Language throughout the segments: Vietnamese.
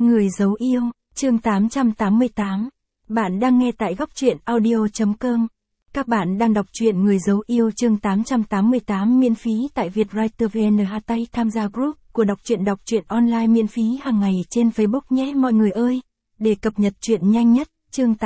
Người giấu yêu, chương 888. Bạn đang nghe tại góc truyện audio.com. Các bạn đang đọc truyện Người giấu yêu chương 888 miễn phí tại Vietwriter VN Hatay tham gia group của đọc truyện online miễn phí hàng ngày trên Facebook nhé mọi người ơi. Để cập nhật truyện nhanh nhất, chương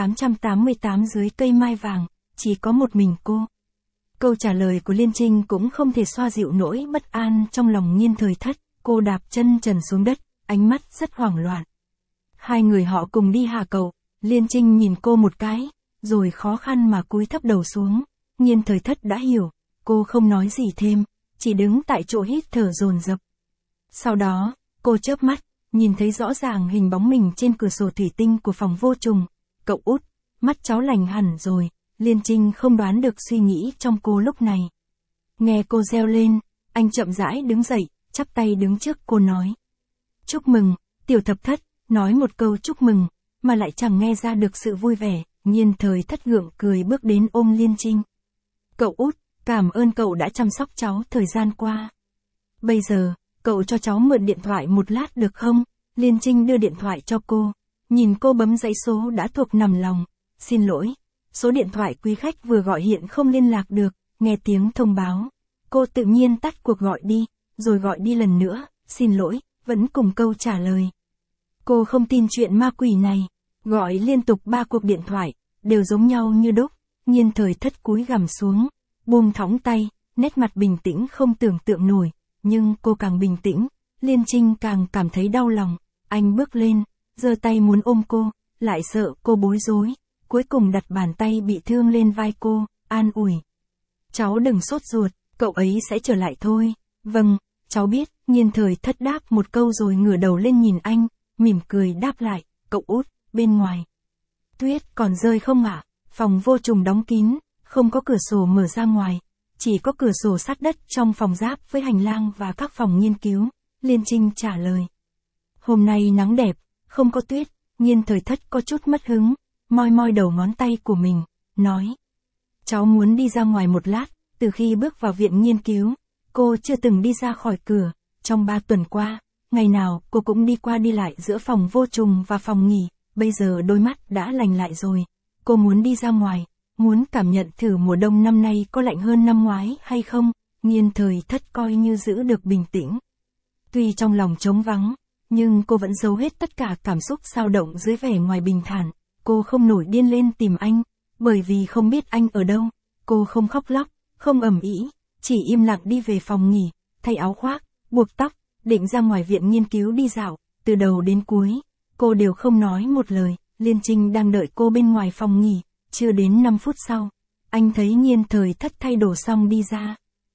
888 dưới cây mai vàng, chỉ có một mình cô. Câu trả lời của Liên Trinh cũng không thể xoa dịu nỗi bất an trong lòng Nhiên Thời Thất, cô đạp chân trần xuống đất, ánh mắt rất hoảng loạn. Hai người họ cùng đi hạ cầu, Liên Trinh nhìn cô một cái, rồi khó khăn mà cúi thấp đầu xuống. Nhiên Thời Thất đã hiểu, cô không nói gì thêm, chỉ đứng tại chỗ hít thở dồn dập. Sau đó, cô chớp mắt, nhìn thấy rõ ràng hình bóng mình trên cửa sổ thủy tinh của phòng vô trùng. Cậu út, mắt cháu lành hẳn rồi, Liên Trinh không đoán được suy nghĩ trong cô lúc này. Nghe cô reo lên, anh chậm rãi đứng dậy, chắp tay đứng trước cô nói. Chúc mừng, Tiểu Thập Thất, nói một câu chúc mừng, mà lại chẳng nghe ra được sự vui vẻ. Nhiên Thời Thất gượng cười bước đến ôm Liên Trinh. Cậu út, cảm ơn cậu đã chăm sóc cháu thời gian qua. Bây giờ, cậu cho cháu mượn điện thoại một lát được không? Liên Trinh đưa điện thoại cho cô. Nhìn cô bấm dãy số đã thuộc nằm lòng. Xin lỗi, số điện thoại quý khách vừa gọi hiện không liên lạc được. Nghe tiếng thông báo, cô tự nhiên tắt cuộc gọi đi, rồi gọi đi lần nữa. Xin lỗi, vẫn cùng câu trả lời. Cô không tin chuyện ma quỷ này. Gọi liên tục 3 cuộc điện thoại, đều giống nhau như đúc. Nhiên Thời Thất cúi gằm xuống, buông thõng tay, nét mặt bình tĩnh không tưởng tượng nổi. Nhưng cô càng bình tĩnh, Liên Trinh càng cảm thấy đau lòng. Anh bước lên, giơ tay muốn ôm cô, lại sợ cô bối rối. Cuối cùng đặt bàn tay bị thương lên vai cô, an ủi. Cháu đừng sốt ruột, cậu ấy sẽ trở lại thôi. Vâng, cháu biết. Nhiên Thời Thất đáp một câu rồi ngửa đầu lên nhìn anh, mỉm cười đáp lại. Cậu út, bên ngoài tuyết còn rơi không ạ? Phòng vô trùng đóng kín, không có cửa sổ mở ra ngoài, chỉ có cửa sổ sát đất trong phòng giáp với hành lang và các phòng nghiên cứu. Liên Trinh trả lời. Hôm nay nắng đẹp, không có tuyết. Nhiên Thời Thất có chút mất hứng, moi moi đầu ngón tay của mình, nói. Cháu muốn đi ra ngoài một lát. Từ khi bước vào viện nghiên cứu, cô chưa từng đi ra khỏi cửa. Trong 3 tuần qua, ngày nào cô cũng đi qua đi lại giữa phòng vô trùng và phòng nghỉ. Bây giờ đôi mắt đã lành lại rồi. Cô muốn đi ra ngoài, muốn cảm nhận thử mùa đông năm nay có lạnh hơn năm ngoái hay không. Nhiên Thời Thất coi như giữ được bình tĩnh. Tuy trong lòng trống vắng, nhưng cô vẫn giấu hết tất cả cảm xúc xao động dưới vẻ ngoài bình thản. Cô không nổi điên lên tìm anh, bởi vì không biết anh ở đâu. Cô không khóc lóc, không ầm ĩ, chỉ im lặng đi về phòng nghỉ, thay áo khoác, buộc tóc, định ra ngoài viện nghiên cứu đi dạo. Từ đầu đến cuối, cô đều không nói một lời. Liên Trinh đang đợi cô bên ngoài phòng nghỉ. Chưa đến 5 phút sau, anh thấy Nhiên Thời Thất thay đồ xong đi ra.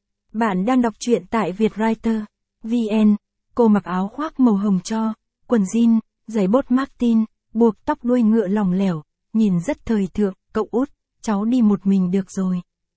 Bạn đang đọc truyện tại Vietwriter VN. Cô mặc áo khoác màu hồng cho, quần jean, giày bốt Martin, buộc tóc đuôi ngựa lỏng lẻo, nhìn rất thời thượng. Cậu út, cháu đi một mình được rồi.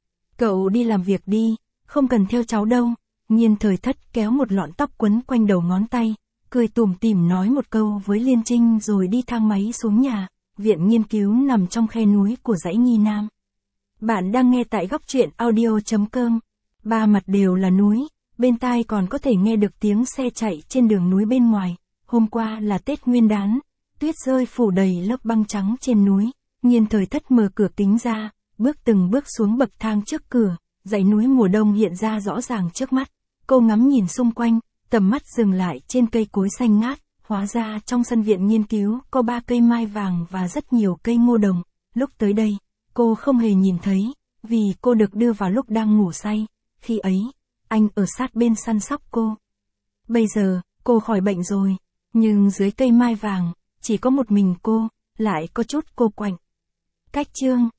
Cậu đi làm việc đi, không cần theo cháu đâu. Nhiên Thời Thất kéo một lọn tóc quấn quanh đầu ngón tay, cười tủm tỉm nói một câu với Liên Trinh rồi đi thang máy xuống nhà. Viện nghiên cứu nằm trong khe núi của dãy Nghi Nam. Bạn đang nghe tại góc truyện audio.com. 3 mặt đều là núi, bên tai còn có thể nghe được tiếng xe chạy trên đường núi bên ngoài. Hôm qua là Tết Nguyên đán, tuyết rơi phủ đầy lớp băng trắng trên núi. Nhiên Thời Thất mở cửa kính ra, bước từng bước xuống bậc thang trước cửa, dãy núi mùa đông hiện ra rõ ràng trước mắt. Cô ngắm nhìn xung quanh, tầm mắt dừng lại trên cây cối xanh ngát. Hóa ra trong sân viện nghiên cứu có 3 cây mai vàng và rất nhiều cây ngô đồng. Lúc tới đây, cô không hề nhìn thấy, vì cô được đưa vào lúc đang ngủ say. Khi ấy, anh ở sát bên săn sóc cô. Bây giờ, cô khỏi bệnh rồi, nhưng dưới cây mai vàng, chỉ có một mình cô, lại có chút cô quạnh. Cách chương